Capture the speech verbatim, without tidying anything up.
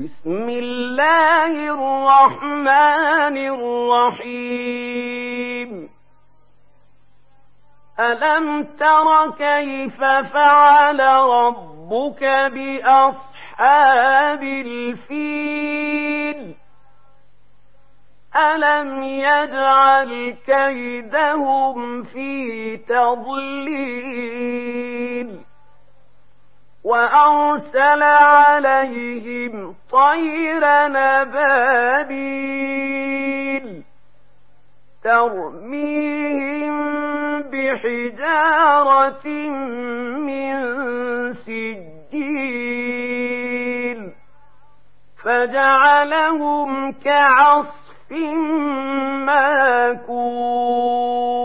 بسم الله الرحمن الرحيم. ألم تر كيف فعل ربك بأصحاب الفيل؟ ألم يجعل كيدهم في تضليل وأرسل عليهم طيرا أبابيل ترميهم بحجارة من سجيل فجعلهم كعصف ماكول.